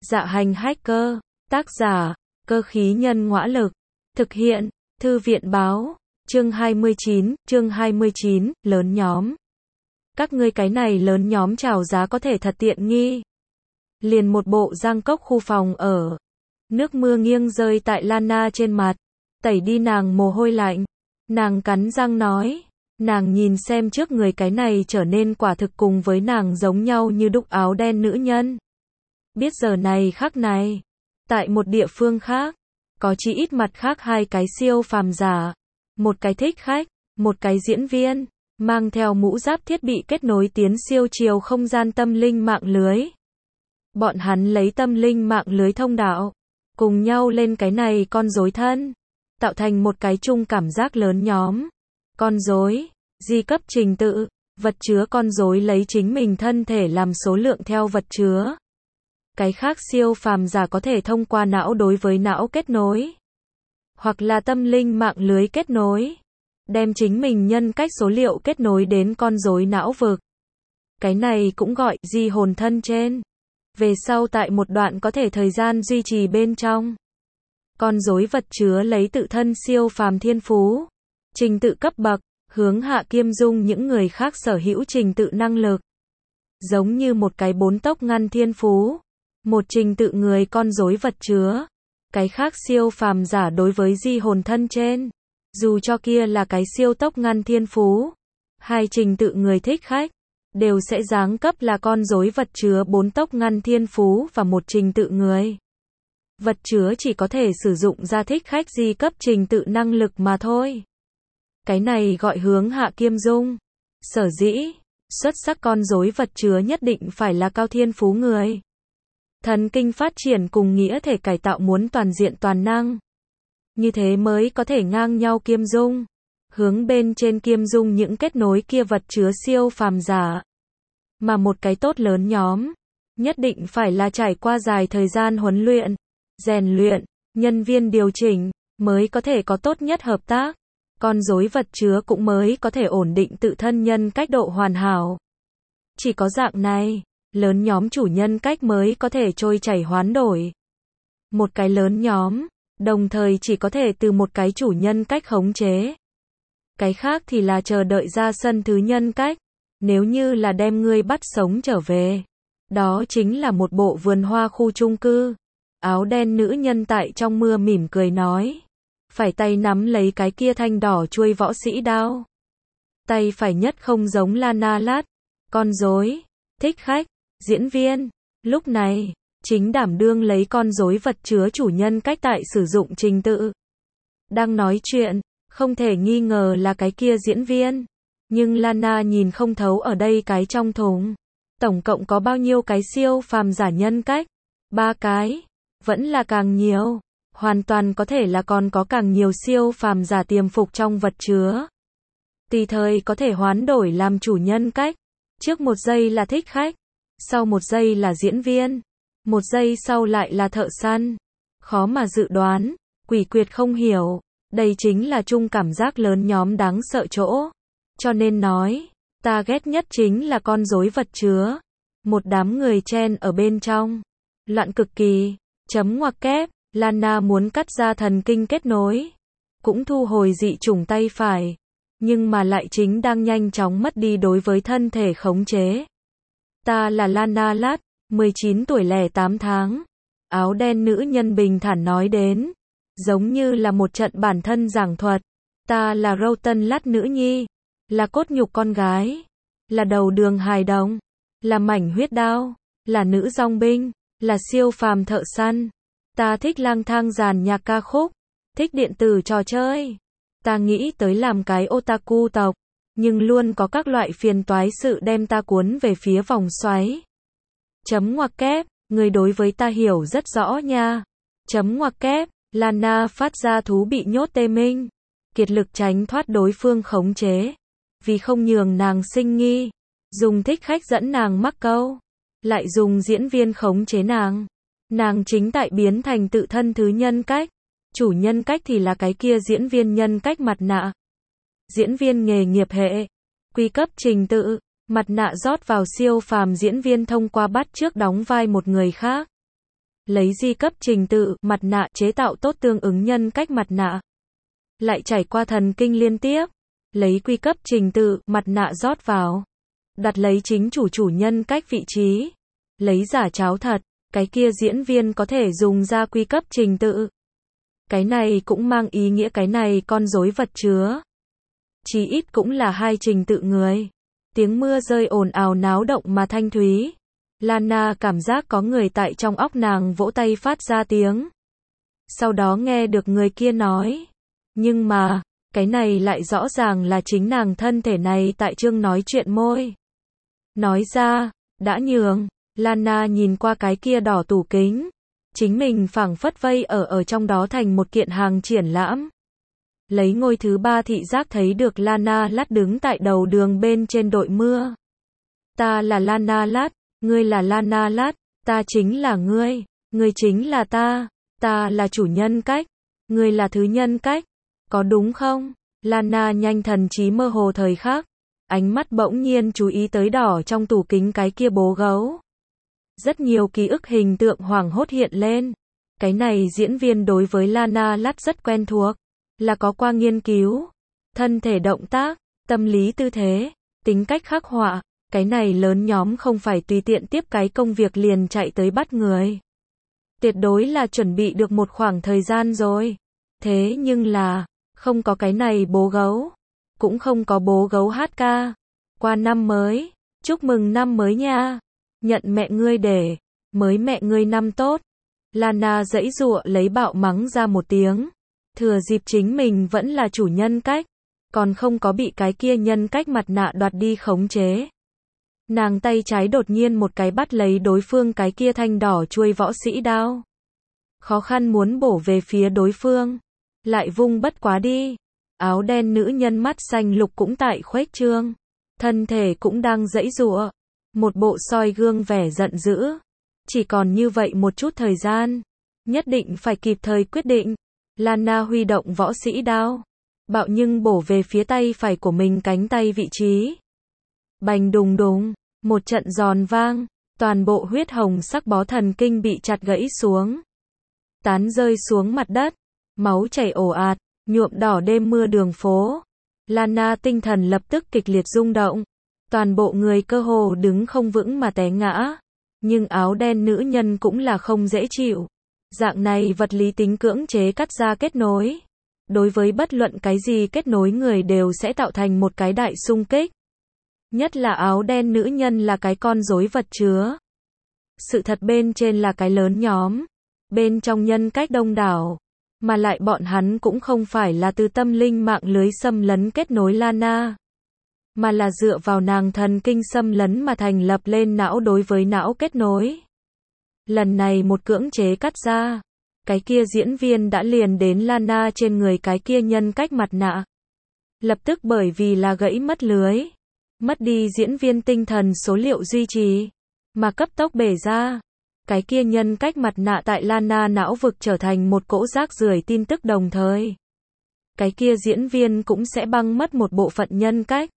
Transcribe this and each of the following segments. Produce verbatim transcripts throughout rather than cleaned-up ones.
Dạ hành hacker, tác giả, cơ khí nhân ngõa lực, thực hiện, thư viện báo, chương hai mươi chín, chương hai mươi chín, lớn nhóm. Các ngươi cái này lớn nhóm chào giá có thể thật tiện nghi. Liền một bộ giang cốc khu phòng ở. Nước mưa nghiêng rơi tại Lana trên mặt, tẩy đi nàng mồ hôi lạnh. Nàng cắn răng nói, nàng nhìn xem trước người cái này trở nên quả thực cùng với nàng giống nhau như đúc áo đen nữ nhân. Biết giờ này khắc này, tại một địa phương khác, có chỉ ít mặt khác hai cái siêu phàm giả, một cái thích khách, một cái diễn viên, mang theo mũ giáp thiết bị kết nối tiến siêu chiều không gian tâm linh mạng lưới. Bọn hắn lấy tâm linh mạng lưới thông đạo, cùng nhau lên cái này con rối thân, tạo thành một cái chung cảm giác lớn nhóm. Con rối, di cấp trình tự, vật chứa con rối lấy chính mình thân thể làm số lượng theo vật chứa. Cái khác siêu phàm giả có thể thông qua não đối với não kết nối, hoặc là tâm linh mạng lưới kết nối, đem chính mình nhân cách số liệu kết nối đến con rối não vực. Cái này cũng gọi di hồn thân trên. Về sau tại một đoạn có thể thời gian duy trì bên trong. Con rối vật chứa lấy tự thân siêu phàm thiên phú, trình tự cấp bậc, hướng hạ kiêm dung những người khác sở hữu trình tự năng lực. Giống như một cái bốn tốc ngăn thiên phú, một trình tự người con rối vật chứa. Cái khác siêu phàm giả đối với di hồn thân trên, dù cho kia là cái siêu tốc ngăn thiên phú, hai trình tự người thích khách, đều sẽ giáng cấp là con rối vật chứa bốn tốc ngăn thiên phú và một trình tự người. Vật chứa chỉ có thể sử dụng ra thích khách di cấp trình tự năng lực mà thôi. Cái này gọi hướng hạ kiêm dung. Sở dĩ, xuất sắc con rối vật chứa nhất định phải là cao thiên phú người. Thần kinh phát triển cùng nghĩa thể cải tạo muốn toàn diện toàn năng. Như thế mới có thể ngang nhau kiêm dung. Hướng bên trên kiêm dung những kết nối kia vật chứa siêu phàm giả. Mà một cái tốt lớn nhóm, nhất định phải là trải qua dài thời gian huấn luyện, rèn luyện, nhân viên điều chỉnh, mới có thể có tốt nhất hợp tác. Con rối vật chứa cũng mới có thể ổn định tự thân nhân cách độ hoàn hảo. Chỉ có dạng này, lớn nhóm chủ nhân cách mới có thể trôi chảy hoán đổi. Một cái lớn nhóm, đồng thời chỉ có thể từ một cái chủ nhân cách khống chế. Cái khác thì là chờ đợi ra sân thứ nhân cách. Nếu như là đem ngươi bắt sống trở về, đó chính là một bộ vườn hoa khu chung cư. Áo đen nữ nhân tại trong mưa mỉm cười nói, phải tay nắm lấy cái kia thanh đỏ chuôi võ sĩ đao. Tay phải nhất không giống Lana Lát, con rối, thích khách, diễn viên. Lúc này, chính đảm đương lấy con rối vật chứa chủ nhân cách tại sử dụng trình tự. Đang nói chuyện, không thể nghi ngờ là cái kia diễn viên. Nhưng Lana nhìn không thấu ở đây cái trong thùng. Tổng cộng có bao nhiêu cái siêu phàm giả nhân cách? Ba cái. Vẫn là càng nhiều. Hoàn toàn có thể là còn có càng nhiều siêu phàm giả tiềm phục trong vật chứa. Tùy thời có thể hoán đổi làm chủ nhân cách. Trước một giây là thích khách. Sau một giây là diễn viên. Một giây sau lại là thợ săn. Khó mà dự đoán. Quỷ quyệt không hiểu. Đây chính là chung cảm giác lớn nhóm đáng sợ chỗ. Cho nên nói, ta ghét nhất chính là con rối vật chứa. Một đám người chen ở bên trong. Loạn cực kỳ. Chấm ngoặc kép, Lana muốn cắt ra thần kinh kết nối. Cũng thu hồi dị chủng tay phải. Nhưng mà lại chính đang nhanh chóng mất đi đối với thân thể khống chế. Ta là Lana Lát, mười chín tuổi lẻ tám tháng. Áo đen nữ nhân bình thản nói đến. Giống như là một trận bản thân giảng thuật. Ta là Râu-tân Lát nữ nhi. Là cốt nhục con gái, là đầu đường hài đồng, là mảnh huyết đao, là nữ dòng binh, là siêu phàm thợ săn. Ta thích lang thang giàn nhạc ca khúc, thích điện tử trò chơi. Ta nghĩ tới làm cái otaku tộc, nhưng luôn có các loại phiền toái sự đem ta cuốn về phía vòng xoáy. Chấm ngoặc kép, người đối với ta hiểu rất rõ nha. Chấm ngoặc kép, Lana phát ra thú bị nhốt tê minh, kiệt lực tránh thoát đối phương khống chế. Vì không nhường nàng sinh nghi, dùng thích khách dẫn nàng mắc câu, lại dùng diễn viên khống chế nàng. Nàng chính tại biến thành tự thân thứ nhân cách, chủ nhân cách thì là cái kia diễn viên nhân cách mặt nạ. Diễn viên nghề nghiệp hệ, quy cấp trình tự, mặt nạ rót vào siêu phàm diễn viên thông qua bắt chước đóng vai một người khác. lấy di cấp trình tự, mặt nạ chế tạo tốt tương ứng nhân cách mặt nạ. Lại trải qua thần kinh liên tiếp, lấy quy cấp trình tự, mặt nạ rót vào. Đặt lấy chính chủ chủ nhân cách vị trí. Lấy giả cháo thật, cái kia diễn viên có thể dùng ra quy cấp trình tự. Cái này cũng mang ý nghĩa cái này con rối vật chứa. Chí ít cũng là hai trình tự người. Tiếng mưa rơi ồn ào náo động mà thanh thúy. Lana cảm giác có người tại trong óc nàng vỗ tay phát ra tiếng. Sau đó nghe được người kia nói. Nhưng mà, cái này lại rõ ràng là chính nàng thân thể này tại chương nói chuyện môi. Nói ra, đã nhường, Lana nhìn qua cái kia đỏ tủ kính. Chính mình phảng phất vây ở ở trong đó thành một kiện hàng triển lãm. Lấy ngôi thứ ba thị giác thấy được Lana Lát đứng tại đầu đường bên trên đội mưa. Ta là Lana Lát, ngươi là Lana Lát, ta chính là ngươi, ngươi chính là ta, ta là chủ nhân cách, ngươi là thứ nhân cách, có đúng không? Lana nhanh thần trí mơ hồ thời khắc, ánh mắt bỗng nhiên chú ý tới đỏ trong tủ kính cái kia bố gấu. Rất nhiều ký ức hình tượng hoảng hốt hiện lên. Cái này diễn viên đối với Lana Lát rất quen thuộc, là có qua nghiên cứu, thân thể động tác, tâm lý tư thế, tính cách khắc họa, cái này lớn nhóm không phải tùy tiện tiếp cái công việc liền chạy tới bắt người. Tuyệt đối là chuẩn bị được một khoảng thời gian rồi. Thế nhưng là, không có cái này bố gấu, cũng không có bố gấu hát ca. Qua năm mới, chúc mừng năm mới nha. Nhận mẹ ngươi để, mới mẹ ngươi năm tốt. Lana giãy giụa lấy bạo mắng ra một tiếng. Thừa dịp chính mình vẫn là chủ nhân cách, còn không có bị cái kia nhân cách mặt nạ đoạt đi khống chế. Nàng tay trái đột nhiên một cái bắt lấy đối phương cái kia thanh đỏ chuôi võ sĩ đao. Khó khăn muốn bổ về phía đối phương, lại vung bất quá đi. Áo đen nữ nhân mắt xanh lục cũng tại khuếch trương, thân thể cũng đang giãy giụa, một bộ soi gương vẻ giận dữ. Chỉ còn như vậy một chút thời gian, nhất định phải kịp thời quyết định. Lana huy động võ sĩ đao, bạo nhưng bổ về phía tay phải của mình cánh tay vị trí. Bành đùng đùng, một trận giòn vang, toàn bộ huyết hồng sắc bó thần kinh bị chặt gãy xuống, tán rơi xuống mặt đất, máu chảy ồ ạt, nhuộm đỏ đêm mưa đường phố. Lana tinh thần lập tức kịch liệt rung động, toàn bộ người cơ hồ đứng không vững mà té ngã, nhưng áo đen nữ nhân cũng là không dễ chịu. Dạng này vật lý tính cưỡng chế cắt ra kết nối, đối với bất luận cái gì kết nối người đều sẽ tạo thành một cái đại xung kích. Nhất là áo đen nữ nhân là cái con rối vật chứa. Sự thật bên trên là cái lớn nhóm, bên trong nhân cách đông đảo, mà lại bọn hắn cũng không phải là từ tâm linh mạng lưới xâm lấn kết nối Lana, mà là dựa vào nàng thần kinh xâm lấn mà thành lập lên não đối với não kết nối. Lần này một cưỡng chế cắt ra, cái kia diễn viên đã liền đến Lana trên người cái kia nhân cách mặt nạ. Lập tức bởi vì là gãy mất lưới, mất đi diễn viên tinh thần số liệu duy trì, mà cấp tốc bể ra. Cái kia nhân cách mặt nạ tại Lana não vực trở thành một cỗ rác rưởi tin tức đồng thời. Cái kia diễn viên cũng sẽ băng mất một bộ phận nhân cách.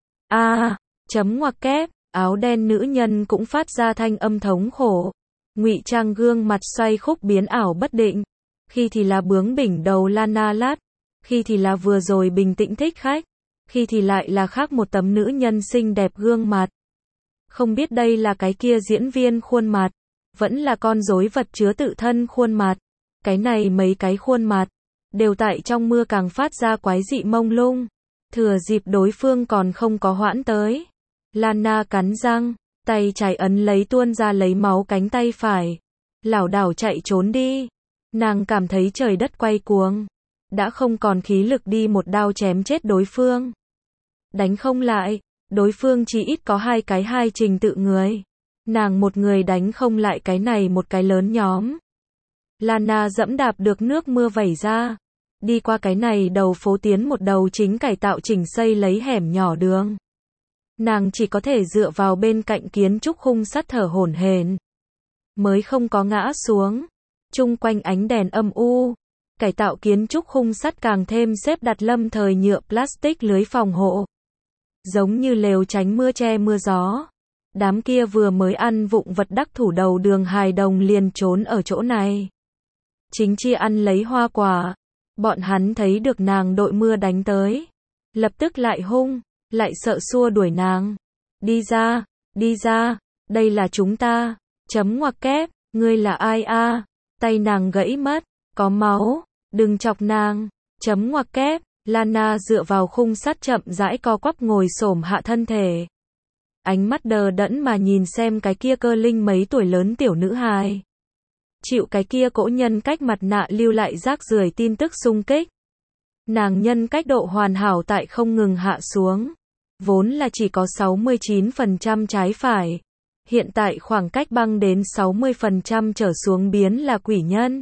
A, à, chấm ngoặc kép, áo đen nữ nhân cũng phát ra thanh âm thống khổ. Ngụy trang gương mặt xoay khúc biến ảo bất định, khi thì là bướng bỉnh đầu Lana Lát, khi thì là vừa rồi bình tĩnh thích khách, khi thì lại là khác một tấm nữ nhân xinh đẹp gương mặt. Không biết đây là cái kia diễn viên khuôn mặt, vẫn là con rối vật chứa tự thân khuôn mặt. Cái này mấy cái khuôn mặt, đều tại trong mưa càng phát ra quái dị mông lung. Thừa dịp đối phương còn không có hoãn tới, Lana cắn răng, tay trái ấn lấy tuôn ra lấy máu cánh tay phải, lảo đảo chạy trốn đi. Nàng cảm thấy trời đất quay cuồng, đã không còn khí lực đi một đao chém chết đối phương. Đánh không lại, đối phương chỉ ít có hai cái hai trình tự người. Nàng một người đánh không lại cái này một cái lớn nhóm. Lana dẫm đạp được nước mưa vẩy ra, đi qua cái này đầu phố tiến một đầu chính cải tạo chỉnh xây lấy hẻm nhỏ đường. Nàng chỉ có thể dựa vào bên cạnh kiến trúc khung sắt thở hổn hển, mới không có ngã xuống. Chung quanh ánh đèn âm u, cải tạo kiến trúc khung sắt càng thêm xếp đặt lâm thời nhựa plastic lưới phòng hộ, giống như lều tránh mưa che mưa gió. Đám kia vừa mới ăn vụng vật đắc thủ đầu đường hài đồng liền trốn ở chỗ này. Chính chi ăn lấy hoa quả. Bọn hắn thấy được nàng đội mưa đánh tới. Lập tức lại hung, lại sợ xua đuổi nàng. Đi ra, đi ra, đây là chúng ta. Chấm ngoặc kép, ngươi là ai a? Tay nàng gãy mất, có máu, đừng chọc nàng. Chấm ngoặc kép, Lana dựa vào khung sắt chậm rãi co quắp ngồi xổm hạ thân thể. Ánh mắt đờ đẫn mà nhìn xem cái kia cơ linh mấy tuổi lớn tiểu nữ hài. Chịu cái kia cỗ nhân cách mặt nạ lưu lại rác rưởi tin tức xung kích. Nàng nhân cách độ hoàn hảo tại không ngừng hạ xuống. Vốn là chỉ có sáu mươi chín phần trăm trái phải. Hiện tại khoảng cách băng đến sáu mươi phần trăm trở xuống biến là quỷ nhân.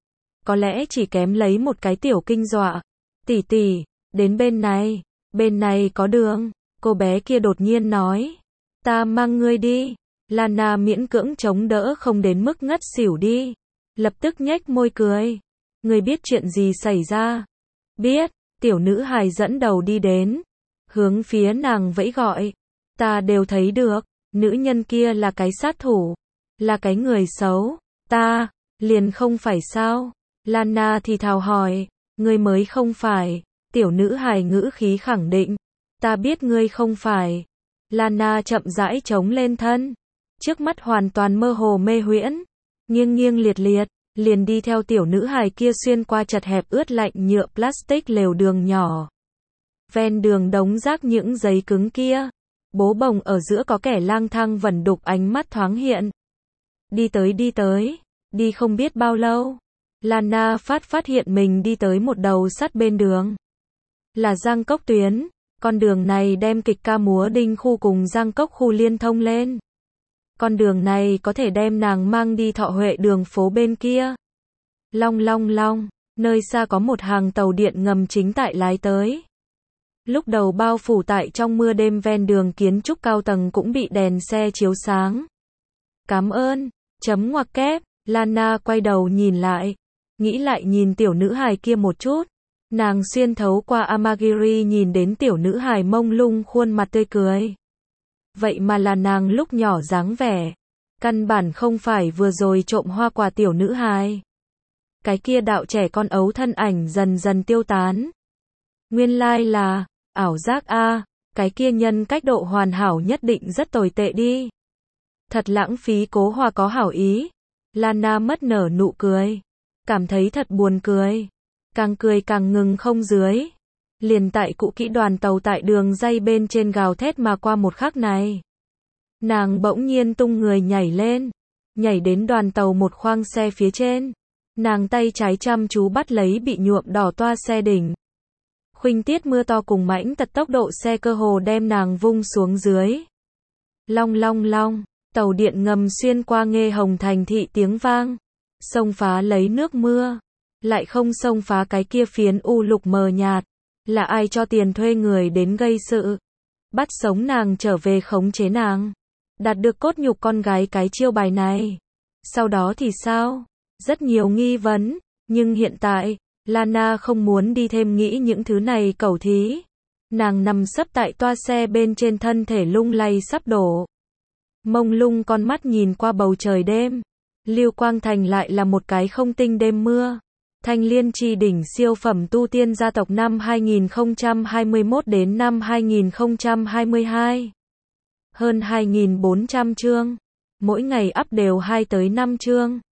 Có lẽ chỉ kém lấy một cái tiểu kinh dọa. Tỷ tỷ, đến bên này, bên này có đường. Cô bé kia đột nhiên nói. Ta mang ngươi đi. Lana miễn cưỡng chống đỡ không đến mức ngất xỉu đi. Lập tức nhếch môi cười. Ngươi biết chuyện gì xảy ra? Biết, tiểu nữ hài dẫn đầu đi đến. Hướng phía nàng vẫy gọi. Ta đều thấy được, nữ nhân kia là cái sát thủ. Là cái người xấu. Ta, liền không phải sao? Lana thì thào hỏi. Ngươi mới không phải. Tiểu nữ hài ngữ khí khẳng định. Ta biết ngươi không phải. Lana chậm rãi chống lên thân. Trước mắt hoàn toàn mơ hồ mê huyễn. Nghiêng nghiêng liệt liệt. Liền đi theo tiểu nữ hài kia xuyên qua chật hẹp ướt lạnh nhựa plastic lều đường nhỏ. Ven đường đống rác những giấy cứng kia. Bố bồng ở giữa có kẻ lang thang vẩn đục ánh mắt thoáng hiện. Đi tới đi tới. Đi không biết bao lâu. Lana phát phát hiện mình đi tới một đầu sắt bên đường. Là Giang Cốc tuyến. Con đường này đem kịch ca múa đinh khu cùng Giang Cốc khu liên thông lên. Con đường này có thể đem nàng mang đi Thọ Huệ đường phố bên kia. Long long long, nơi xa có một hàng tàu điện ngầm chính tại lái tới. Lúc đầu bao phủ tại trong mưa đêm ven đường kiến trúc cao tầng cũng bị đèn xe chiếu sáng. Cảm ơn, chấm ngoặc kép, Lana quay đầu nhìn lại. Nghĩ lại nhìn tiểu nữ hài kia một chút. Nàng xuyên thấu qua Amagiri nhìn đến tiểu nữ hài mông lung khuôn mặt tươi cười. Vậy mà là nàng lúc nhỏ dáng vẻ. Căn bản không phải vừa rồi trộm hoa quả tiểu nữ hài. Cái kia đạo trẻ con ấu thân ảnh dần dần tiêu tán. Nguyên lai là, ảo giác a, cái kia nhân cách độ hoàn hảo nhất định rất tồi tệ đi. Thật lãng phí cố hòa có hảo ý. Lana mất nở nụ cười. Cảm thấy thật buồn cười. Càng cười càng ngừng không dưới. Liền tại cũ kỹ đoàn tàu tại đường ray bên trên gào thét mà qua một khắc này. Nàng bỗng nhiên tung người nhảy lên. Nhảy đến đoàn tàu một khoang xe phía trên. Nàng tay trái chăm chú bắt lấy bị nhuộm đỏ toa xe đỉnh. Khuynh tiết mưa to cùng mãnh tật tốc độ xe cơ hồ đem nàng vung xuống dưới. Long long long, tàu điện ngầm xuyên qua Nghê Hồng thành thị tiếng vang. Xông phá lấy nước mưa. Lại không xông phá cái kia phiến u lục mờ nhạt. Là ai cho tiền thuê người đến gây sự? Bắt sống nàng trở về khống chế nàng. Đạt được cốt nhục con gái cái chiêu bài này. Sau đó thì sao? Rất nhiều nghi vấn. Nhưng hiện tại, Lana không muốn đi thêm nghĩ những thứ này cẩu thí. Nàng nằm sấp tại toa xe bên trên thân thể lung lay sắp đổ. Mông lung con mắt nhìn qua bầu trời đêm. Lưu Quang Thành lại là một cái không tinh đêm mưa. Thanh Liên Chi đỉnh siêu phẩm tu tiên gia tộc năm hai nghìn không trăm hai mươi mốt đến năm hai nghìn không trăm hai mươi hai. Hơn hai nghìn bốn trăm chương. Mỗi ngày up đều hai tới năm chương.